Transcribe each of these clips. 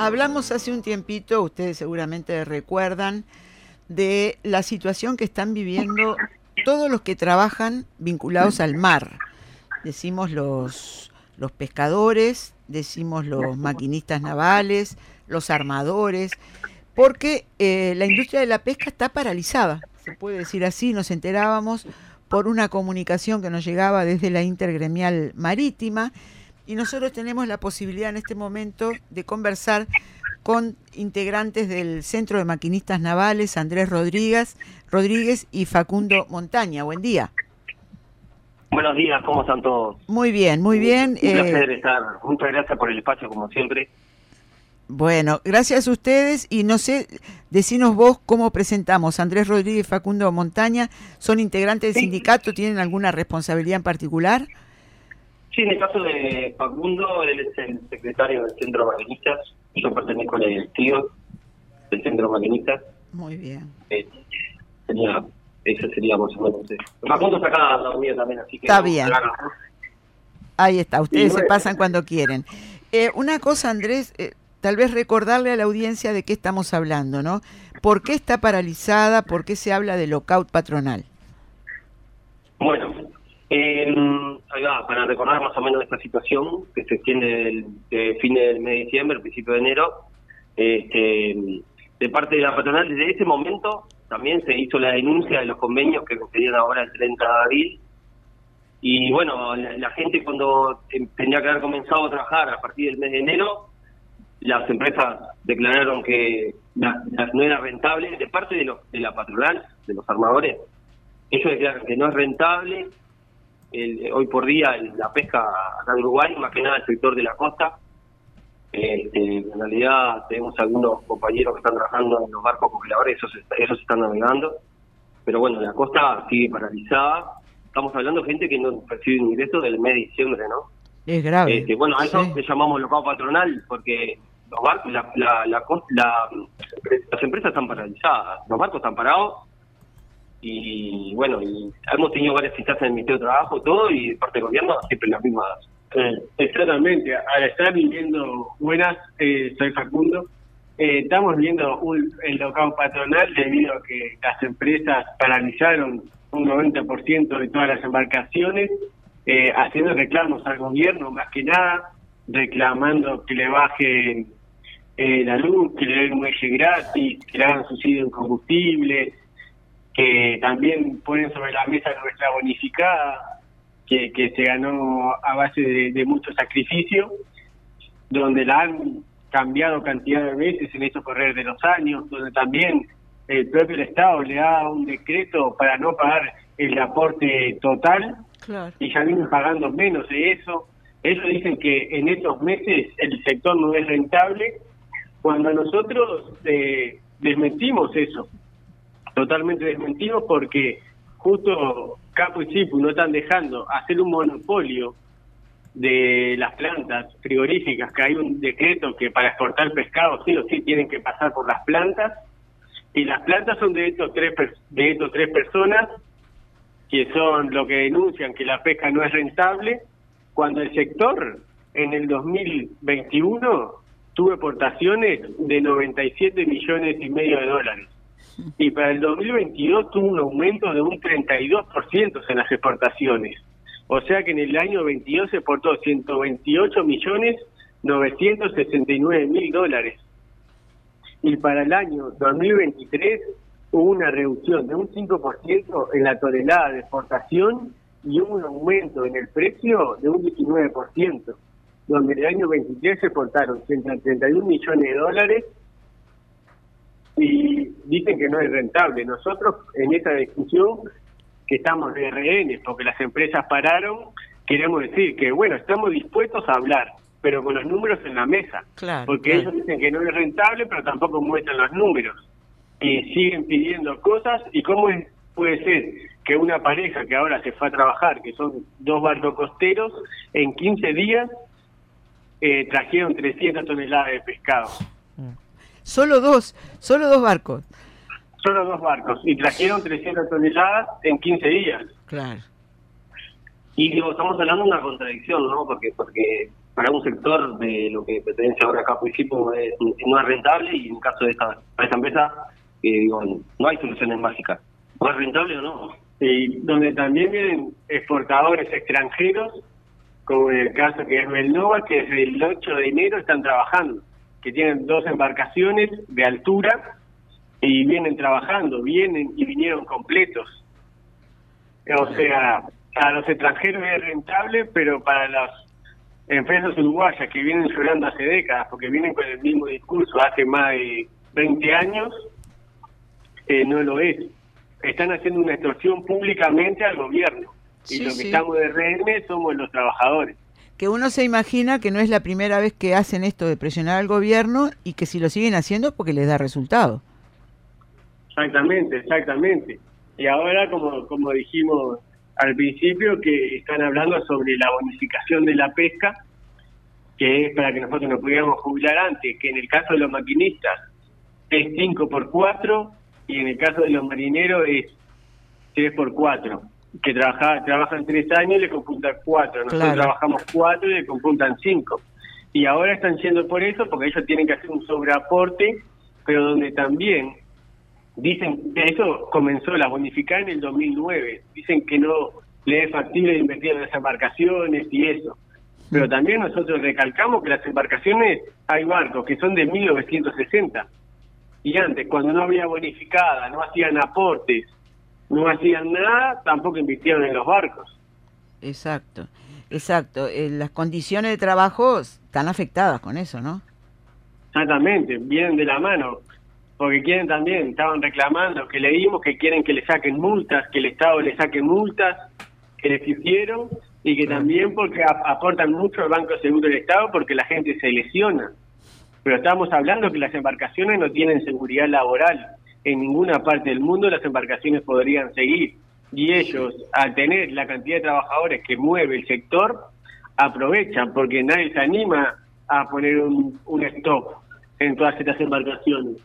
Hablamos hace un tiempito, ustedes seguramente recuerdan, de la situación que están viviendo todos los que trabajan vinculados al mar. Decimos los pescadores, decimos los maquinistas navales, los armadores, porque la industria de la pesca está paralizada, se puede decir así. Nos enterábamos por una comunicación que nos llegaba desde la Intergremial Marítima, y nosotros tenemos la posibilidad en este momento de conversar con integrantes del Centro de Maquinistas Navales, Andrés Rodríguez y Facundo Montaña. Buen día. Buenos días, ¿cómo están todos? Muy bien, muy bien. Un placer estar. Muchas gracias por el espacio, como siempre. Bueno, gracias a ustedes, y no sé, decinos vos cómo presentamos. Andrés Rodríguez y Facundo Montaña, ¿son integrantes del sindicato? ¿Tienen alguna responsabilidad en particular? Sí, en el caso de Facundo, él es el secretario del Centro de Maquinistas. Yo pertenezco al directivo del Centro de Maquinistas. Muy bien. Eso sería más o menos. Facundo está acá al lado mío también, así que... Está bien. Ahí está, ustedes se pasan cuando quieren. Una cosa, Andrés, tal vez recordarle a la audiencia de qué estamos hablando, ¿no? ¿Por qué está paralizada? ¿Por qué se habla de lockout patronal? Bueno, ahí va, para recordar más o menos esta situación que se extiende de fin del mes de diciembre, principio de enero, de parte de la patronal. Desde ese momento también se hizo la denuncia de los convenios que concedían ahora el 30 de abril, y bueno, la gente cuando tenía que haber comenzado a trabajar a partir del mes de enero, las empresas declararon que no era rentable. De parte de la patronal, de los armadores, ellos declaran que no es rentable hoy por día la pesca acá en Uruguay, más que nada el sector de la costa. En realidad tenemos algunos compañeros que están trabajando en los barcos congeladores, esos están navegando, pero bueno, la costa sigue paralizada. Estamos hablando de gente que no recibe ingresos del mes de diciembre, ¿no? Es grave. Bueno, a eso le llamamos lockout patronal, porque los barcos, las empresas están paralizadas, los barcos están parados, y bueno, y hemos tenido varias citas en el Ministerio de Trabajo, todo, y de parte del gobierno siempre las mismas. Exactamente, al estar viviendo, buenas, soy Facundo, estamos viendo el lockout patronal debido a que las empresas paralizaron un 90% de todas las embarcaciones, haciendo reclamos al gobierno, más que nada, reclamando que le bajen la luz, que le den un muelle gratis, que le hagan subsidio en combustible, que también ponen sobre la mesa nuestra bonificada, que se ganó a base de mucho sacrificio, donde la han cambiado cantidad de veces en estos correr de los años, donde también el propio Estado le da un decreto para no pagar el aporte total, claro, y ya vienen pagando menos de eso. Ellos dicen que en estos meses el sector no es rentable, cuando nosotros desmentimos eso, totalmente desmentimos, porque justo Capo y Cipu no están dejando hacer un monopolio de las plantas frigoríficas, que hay un decreto que para exportar pescado sí o sí tienen que pasar por las plantas, y las plantas son de estos tres personas, que son lo que denuncian que la pesca no es rentable, cuando el sector en el 2021 tuvo exportaciones de 97 millones y medio de dólares. Y para el 2022 tuvo un aumento de un 32% en las exportaciones. O sea que en el año 22 se exportó 128 millones 969 mil dólares. Y para el año 2023 hubo una reducción de un 5% en la tonelada de exportación y hubo un aumento en el precio de un 19%, donde en el año 23 se exportaron 131 millones de dólares, y dicen que no es rentable. Nosotros en esta discusión, que estamos de rehenes porque las empresas pararon, queremos decir que bueno, estamos dispuestos a hablar, pero con los números en la mesa, claro, porque claro. ellos dicen que no es rentable, pero tampoco muestran los números, y siguen pidiendo cosas. ¿Y cómo puede ser que una pareja que ahora se fue a trabajar, que son 2 barcos costeros, en 15 días trajeron 300 toneladas de pescado? Solo dos barcos. Solo 2 barcos, y trajeron 300 toneladas en 15 días. Claro. Y digo, estamos hablando de una contradicción, ¿no? Porque para un sector de lo que pertenece ahora acá a Puijipo no es rentable, y en el caso de esta empresa, digo, no hay soluciones mágicas. ¿No es rentable o no? Y donde también vienen exportadores extranjeros, como en el caso que es Belnova, que desde el 8 de enero están trabajando, que tienen 2 embarcaciones de altura y vienen trabajando, vinieron completos. O sea, para los extranjeros es rentable, pero para las empresas uruguayas que vienen llorando hace décadas, porque vienen con el mismo discurso hace más de 20 años, no lo es. Están haciendo una extorsión públicamente al gobierno. Y Sí, los que sí. estamos de rehén somos los trabajadores. Que uno se imagina que no es la primera vez que hacen esto de presionar al gobierno, y que si lo siguen haciendo es porque les da resultado. Exactamente. Y ahora, como dijimos al principio, que están hablando sobre la bonificación de la pesca, que es para que nosotros nos pudiéramos jubilar antes, que en el caso de los maquinistas es 5x4, y en el caso de los marineros es 3x4, que trabajan 3 años y le computan 4, nosotros Claro. trabajamos 4 y le computan 5. Y ahora están yendo por eso, porque ellos tienen que hacer un sobreaporte, pero donde también dicen que eso comenzó la bonificar en el 2009, dicen que no le es factible invertir en las embarcaciones y eso. Pero también nosotros recalcamos que las embarcaciones, hay barcos que son de 1960, y antes, cuando no había bonificada, no hacían aportes, no hacían nada, tampoco invirtieron en los barcos. Exacto. Las condiciones de trabajo están afectadas con eso, ¿no? Exactamente, vienen de la mano, porque quieren también, estaban reclamando, que leímos que quieren que le saquen multas, que el Estado le saque multas que les hicieron, y que también porque aportan mucho al Banco Seguro del Estado, porque la gente se lesiona. Pero estamos hablando que las embarcaciones no tienen seguridad laboral. En ninguna parte del mundo las embarcaciones podrían seguir. Y ellos, al tener la cantidad de trabajadores que mueve el sector, aprovechan, porque nadie se anima a poner un stop en todas estas embarcaciones.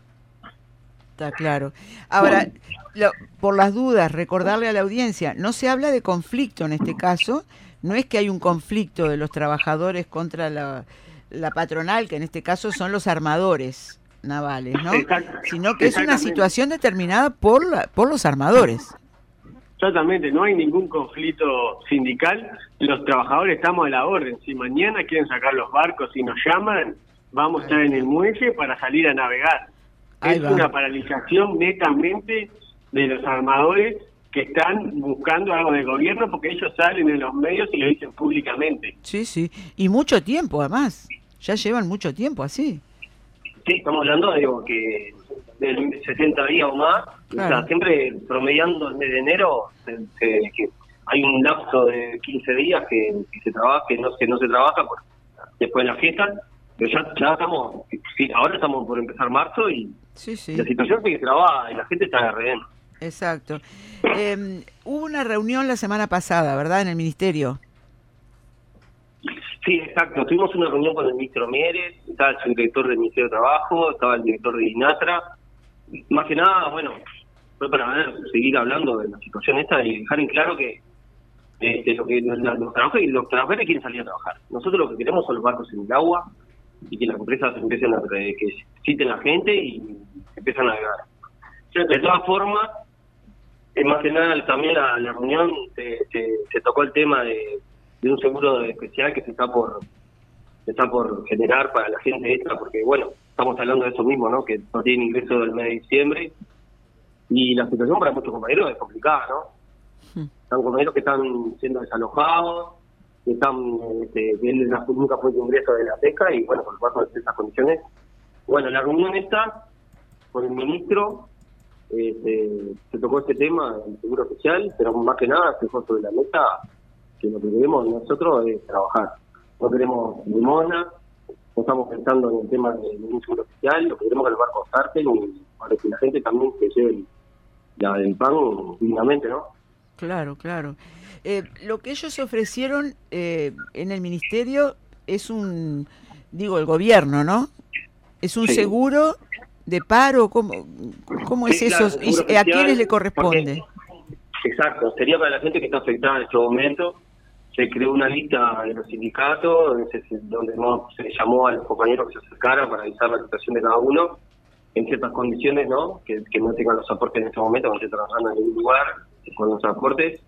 Está claro. Ahora, por las dudas, recordarle a la audiencia, no se habla de conflicto en este caso, no es que hay un conflicto de los trabajadores contra la patronal, que en este caso son los armadores navales, ¿no? Sino que es una situación determinada por los armadores. Exactamente, no hay ningún conflicto sindical, los trabajadores estamos a la orden. Si mañana quieren sacar los barcos y nos llaman, vamos a estar en el muelle para salir a navegar. Es una paralización netamente de los armadores que están buscando algo del gobierno, porque ellos salen en los medios y lo dicen públicamente. Sí, y mucho tiempo además, ya llevan mucho tiempo así. Sí, estamos hablando de 60 días o más, claro. O sea, siempre promediando desde enero, que hay un lapso de 15 días que se trabaja, que no se trabaja después de la fiesta, pero ya estamos, sí, ahora estamos por empezar marzo y la situación sigue trabada y la gente está de rehén. Exacto. Hubo una reunión la semana pasada, ¿verdad?, en el Ministerio. Sí, exacto. Tuvimos una reunión con el ministro Mieres, estaba el subdirector del Ministerio de Trabajo, estaba el director de INATRA. Más que nada, bueno, fue para seguir hablando de la situación esta y dejar en claro que los trabajadores quieren salir a trabajar. Nosotros lo que queremos son los barcos en el agua y que las empresas empiecen que citen a la gente y empiezan a navegar. De todas formas, más que nada también la reunión se tocó el tema de un seguro especial que se está por generar para la gente esta, porque bueno, estamos hablando de eso mismo, ¿no? Que no tienen ingreso del mes de diciembre y la situación para muchos compañeros es complicada, ¿no? Están compañeros que están siendo desalojados, que él nunca fue de ingreso de la pesca y bueno, por lo tanto de esas condiciones. Bueno, la reunión esta con el ministro se tocó este tema del seguro social, pero más que nada se dejó sobre la mesa que lo que queremos nosotros es trabajar. No queremos limona, no estamos pensando en el tema del seguro social, lo que queremos es que los barcos zarpen y para que la gente también se lleve el pan dignamente, ¿no? Claro. Lo que ellos ofrecieron en el ministerio es el gobierno, ¿no? Es un seguro de paro, ¿cómo es eso? Claro, ¿Y a quiénes le corresponde? Exacto, sería para la gente que está afectada en este momento, se creó una lista de los sindicatos donde se llamó a los compañeros que se acercaran para avisar la situación de cada uno en ciertas condiciones, ¿no? Que no tengan los aportes en este momento, que esté trabajando en ningún lugar con los aportes,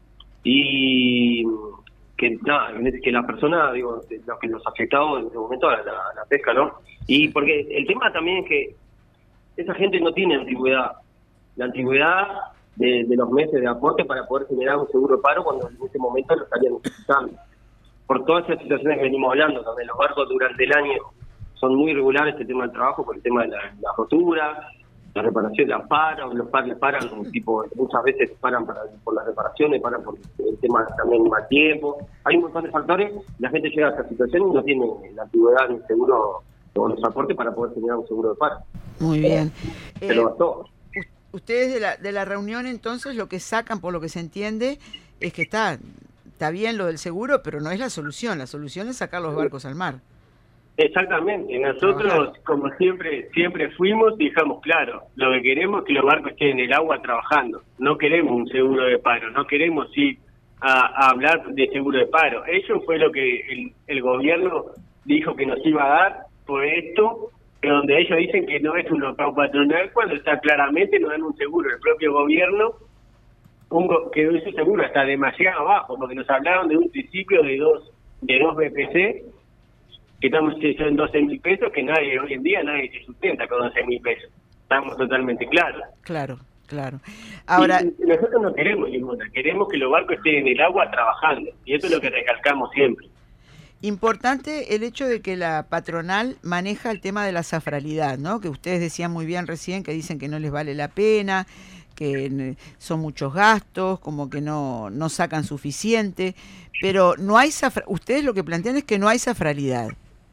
y que nada, que la persona, digo, lo que nos afectaba en este momento a la pesca, ¿no? Y porque el tema también es que esa gente no tiene antigüedad. La antigüedad de los meses de aporte para poder generar un seguro de paro cuando en ese momento lo estarían necesitando. Por todas esas situaciones que venimos hablando, también los barcos durante el año son muy irregulares el tema del trabajo por el tema de la rotura, la reparación, los paran, tipo, muchas veces paran por las reparaciones, paran por el tema también mal tiempo. Hay un montón de factores, la gente llega a esta situación y no tiene la antigüedad ni seguro o los aportes para poder generar un seguro de paro. Muy bien. Se lo bastó. Ustedes de la reunión entonces lo que sacan, por lo que se entiende, es que está bien lo del seguro, pero no es la solución es sacar los barcos al mar. Exactamente, nosotros como siempre fuimos y dejamos claro, lo que queremos es que los barcos estén en el agua trabajando, no queremos un seguro de paro, no queremos ir a hablar de seguro de paro. Eso fue lo que el gobierno dijo que nos iba a dar por esto, donde ellos dicen que no es un local patronal cuando está claramente no dan un seguro. El propio gobierno que ese seguro está demasiado bajo, porque nos hablaron de un principio de dos BPC, que estamos en 12.000 pesos, que hoy en día nadie se sustenta con 12.000 pesos. Estamos totalmente claros. Claro. Ahora, y nosotros no queremos limosna, queremos que los barcos estén en el agua trabajando, y eso es lo que recalcamos siempre. importante el hecho de que la patronal maneja el tema de la zafralidad, ¿no? Que ustedes decían muy bien recién, que dicen que no les vale la pena, que son muchos gastos, como que no sacan suficiente, pero no hay ustedes lo que plantean es que no hay zafralidad.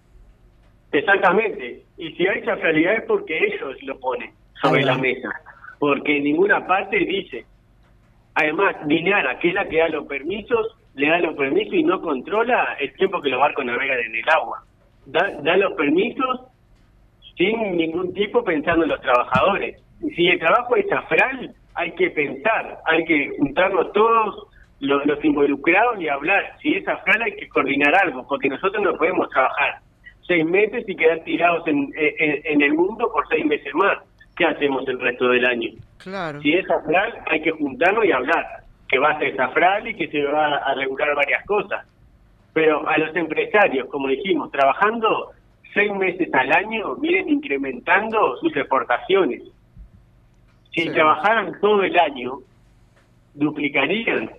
Exactamente, y si hay zafralidad es porque ellos lo ponen sobre la mesa, porque en ninguna parte dice. Además, Dinara, que es la que da los permisos, le da los permisos y no controla el tiempo que los barcos navegan en el agua. Da los permisos sin ningún tipo pensando en los trabajadores. Y si el trabajo es zafral, hay que pensar, hay que juntarnos todos los involucrados y hablar. Si es zafral hay que coordinar algo, porque nosotros no podemos trabajar 6 meses y quedar tirados en el mundo por 6 meses más. ¿Qué hacemos el resto del año? Claro. Si es zafral, hay que juntarnos y hablar, que va a ser zafral y que se va a regular varias cosas. Pero a los empresarios, como dijimos, trabajando 6 meses al año, vienen incrementando sus exportaciones. Si trabajaran todo el año, duplicarían.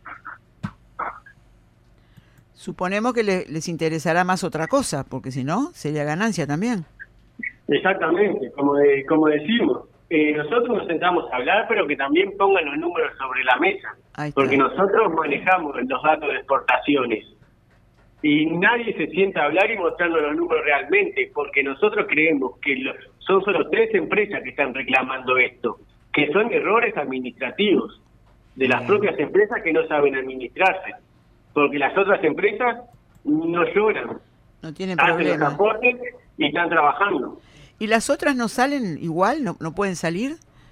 Suponemos que les interesará más otra cosa, porque si no, sería ganancia también. Exactamente, como decimos, nosotros nos sentamos a hablar, pero que también pongan los números sobre la mesa, porque nosotros manejamos los datos de exportaciones y nadie se sienta a hablar y mostrando los números realmente, porque nosotros creemos que son solo 3 empresas que están reclamando esto, que son errores administrativos de las propias empresas que no saben administrarse, porque las otras empresas no lloran, no tienen hacen problema, los aportes y están trabajando. ¿Y las otras no salen igual? ¿No pueden salir?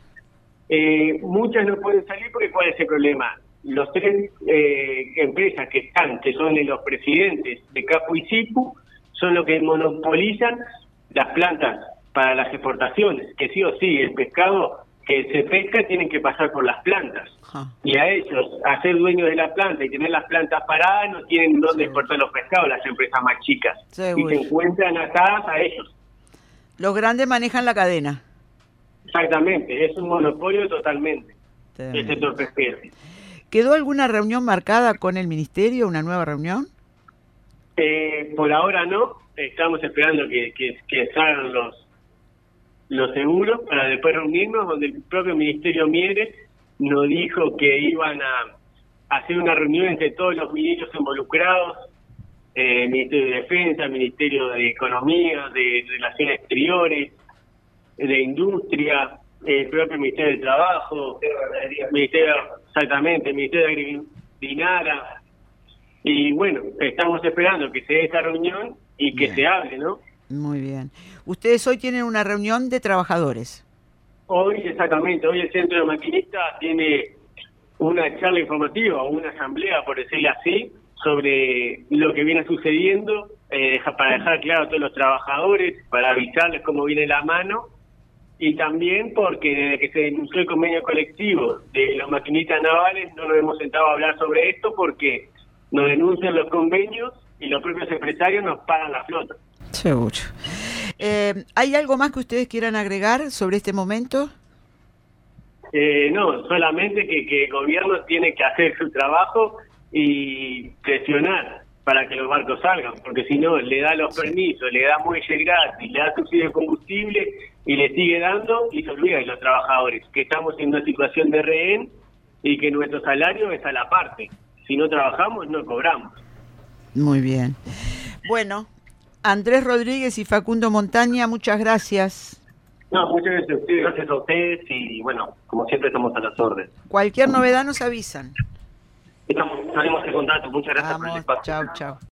Muchas no pueden salir porque ¿cuál es el problema? Los 3 empresas que son los presidentes de Capu y Cipu, son los que monopolizan las plantas para las exportaciones, que sí o sí, el pescado que se pesca tienen que pasar por las plantas. Y a ellos, a ser dueños de la planta y tener las plantas paradas, no tienen dónde exportar los pescados, las empresas más chicas. Y se encuentran atadas a ellos. Los grandes manejan la cadena. Exactamente, es un monopolio totalmente, el sector pesquero. ¿Quedó alguna reunión marcada con el Ministerio, una nueva reunión? Por ahora no, estamos esperando que salgan los seguros para después reunirnos, donde el propio Ministerio Mieres nos dijo que iban a hacer una reunión entre todos los ministros involucrados, Ministerio de Defensa, Ministerio de Economía, de Relaciones Exteriores, de Industria, el propio Ministerio del Trabajo, Ministerio de Dinara. Y bueno, estamos esperando que se dé esta reunión y que se hable, ¿no? Muy bien. Ustedes hoy tienen una reunión de trabajadores. Hoy, exactamente, hoy el Centro de Maquinistas tiene una charla informativa, una asamblea, por decirlo así, sobre lo que viene sucediendo, para dejar claro a todos los trabajadores, para avisarles cómo viene la mano, y también porque desde que se denunció el convenio colectivo de los maquinistas navales no nos hemos sentado a hablar sobre esto porque nos denuncian los convenios y los propios empresarios nos pagan la flota. Seguro. ¿Hay algo más que ustedes quieran agregar sobre este momento? No, solamente que el gobierno tiene que hacer su trabajo y presionar para que los barcos salgan, porque si no, le da los permisos, le da muelle gratis, le da subsidio de combustible y le sigue dando y se olvida de los trabajadores, que estamos en una situación de rehén y que nuestro salario es a la parte. Si no trabajamos, no cobramos. Muy bien. Bueno, Andrés Rodríguez y Facundo Montaña, muchas gracias. No, muchas gracias a ustedes. Gracias a ustedes y bueno, como siempre estamos a las órdenes. Cualquier novedad nos avisan. Estaremos en contacto. Muchas gracias por el Vamos, espacio. chau, chau.